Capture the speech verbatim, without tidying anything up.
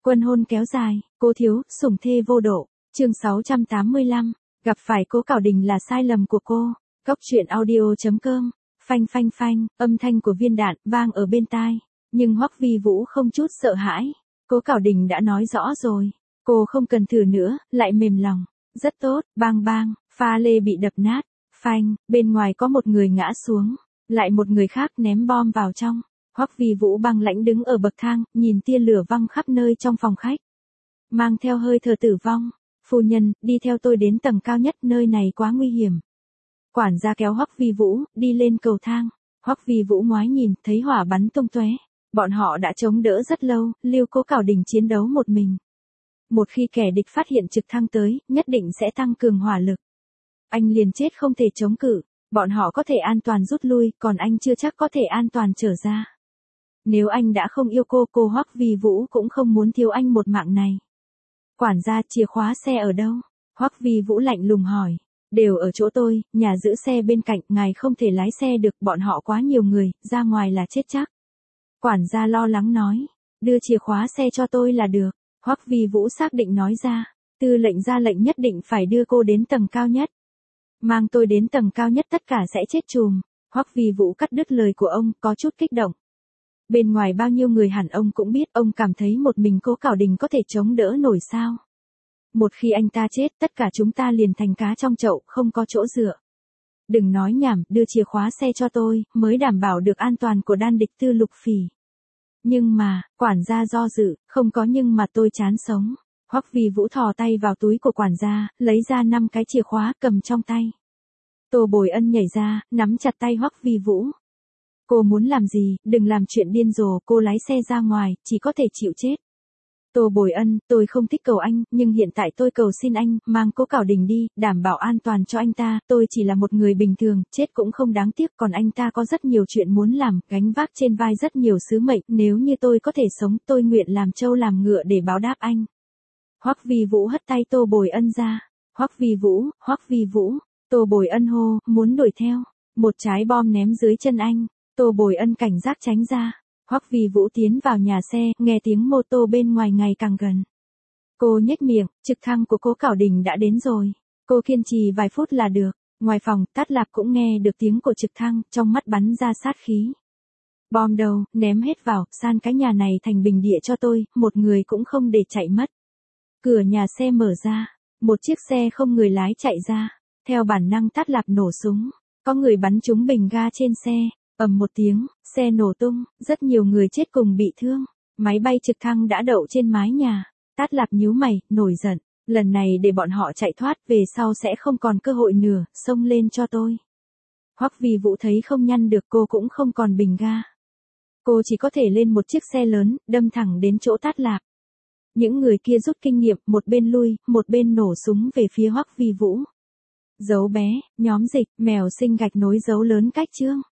Quân hôn kéo dài, Cố Thiếu, sủng thê vô độ. Chương sáu trăm tám mươi lăm, gặp phải Cố Cảo Đình là sai lầm của cô. Góc truyện audio chấm com. Phanh phanh phanh, âm thanh của viên đạn vang ở bên tai, nhưng Hoắc Vi Vũ không chút sợ hãi. Cố Cảo Đình đã nói rõ rồi, cô không cần thử nữa, lại mềm lòng. Rất tốt, bang bang, pha lê bị đập nát. Phanh, bên ngoài có một người ngã xuống, lại một người khác ném bom vào trong. Hoắc Vi Vũ băng lãnh đứng ở bậc thang, nhìn tia lửa văng khắp nơi trong phòng khách. Mang theo hơi thở tử vong. Phu nhân, đi theo tôi đến tầng cao nhất, nơi này quá nguy hiểm. Quản gia kéo Hoắc Vi Vũ, đi lên cầu thang. Hoắc Vi Vũ ngoái nhìn, thấy hỏa bắn tung tóe. Bọn họ đã chống đỡ rất lâu, lưu Cố Cảo Đình chiến đấu một mình. Một khi kẻ địch phát hiện trực thăng tới, nhất định sẽ tăng cường hỏa lực. Anh liền chết không thể chống cự, bọn họ có thể an toàn rút lui, còn anh chưa chắc có thể an toàn trở ra. Nếu anh đã không yêu cô, cô Hoắc Vi Vũ cũng không muốn thiếu anh một mạng này. Quản gia, chìa khóa xe ở đâu? Hoắc Vi Vũ lạnh lùng hỏi. Đều ở chỗ tôi, nhà giữ xe bên cạnh, ngài không thể lái xe được, bọn họ quá nhiều người, ra ngoài là chết chắc. Quản gia lo lắng nói. Đưa chìa khóa xe cho tôi là được. Hoắc Vi Vũ xác định nói ra. Tư lệnh ra lệnh nhất định phải đưa cô đến tầng cao nhất. Mang tôi đến tầng cao nhất tất cả sẽ chết chùm. Hoắc Vi Vũ cắt đứt lời của ông, có chút kích động. Bên ngoài bao nhiêu người hẳn ông cũng biết, ông cảm thấy một mình Cố Cảo Đình có thể chống đỡ nổi sao. Một khi anh ta chết, tất cả chúng ta liền thành cá trong chậu, không có chỗ dựa. Đừng nói nhảm, đưa chìa khóa xe cho tôi, mới đảm bảo được an toàn của đan địch Tư Lục Phỉ. Nhưng mà, quản gia do dự, không có nhưng mà tôi chán sống. Hoắc Vi Vũ thò tay vào túi của quản gia, lấy ra năm cái chìa khóa cầm trong tay. Tô Bồi Ân nhảy ra, nắm chặt tay Hoắc Vi Vũ. Cô muốn làm gì, đừng làm chuyện điên rồ, cô lái xe ra ngoài, chỉ có thể chịu chết. Tô Bồi Ân, tôi không thích cầu anh, nhưng hiện tại tôi cầu xin anh, mang Cố Cảo Đình đi, đảm bảo an toàn cho anh ta, tôi chỉ là một người bình thường, chết cũng không đáng tiếc, còn anh ta có rất nhiều chuyện muốn làm, gánh vác trên vai rất nhiều sứ mệnh, nếu như tôi có thể sống, tôi nguyện làm trâu làm ngựa để báo đáp anh. Hoắc Vi Vũ hất tay Tô Bồi Ân ra. Hoắc Vi Vũ, Hoắc Vi Vũ, Tô Bồi Ân hô, muốn đuổi theo. Một trái bom ném dưới chân anh. Tô Bồi Ân cảnh giác tránh ra. Hoắc Vi Vũ tiến vào nhà xe, nghe tiếng mô tô bên ngoài ngày càng gần. Cô nhếch miệng, trực thăng của Cố Cảo Đình đã đến rồi. Cô kiên trì vài phút là được. Ngoài phòng, Tát Lạp cũng nghe được tiếng của trực thăng, trong mắt bắn ra sát khí. Bom đâu, ném hết vào, san cái nhà này thành bình địa cho tôi, một người cũng không để chạy mất. Cửa nhà xe mở ra, một chiếc xe không người lái chạy ra. Theo bản năng Tát Lạp nổ súng, có người bắn trúng bình ga trên xe. Ầm một tiếng, xe nổ tung, rất nhiều người chết cùng bị thương. Máy bay trực thăng đã đậu trên mái nhà. Tát Lạp nhíu mày, nổi giận. Lần này để bọn họ chạy thoát, về sau sẽ không còn cơ hội nữa, xông lên cho tôi. Hoắc Vi Vũ thấy không nhăn được, cô cũng không còn bình ga. Cô chỉ có thể lên một chiếc xe lớn, đâm thẳng đến chỗ Tát Lạp. Những người kia rút kinh nghiệm, một bên lui, một bên nổ súng về phía Hoắc Vi Vũ. Dấu bé, nhóm dịch, mèo sinh gạch nối dấu lớn cách chương.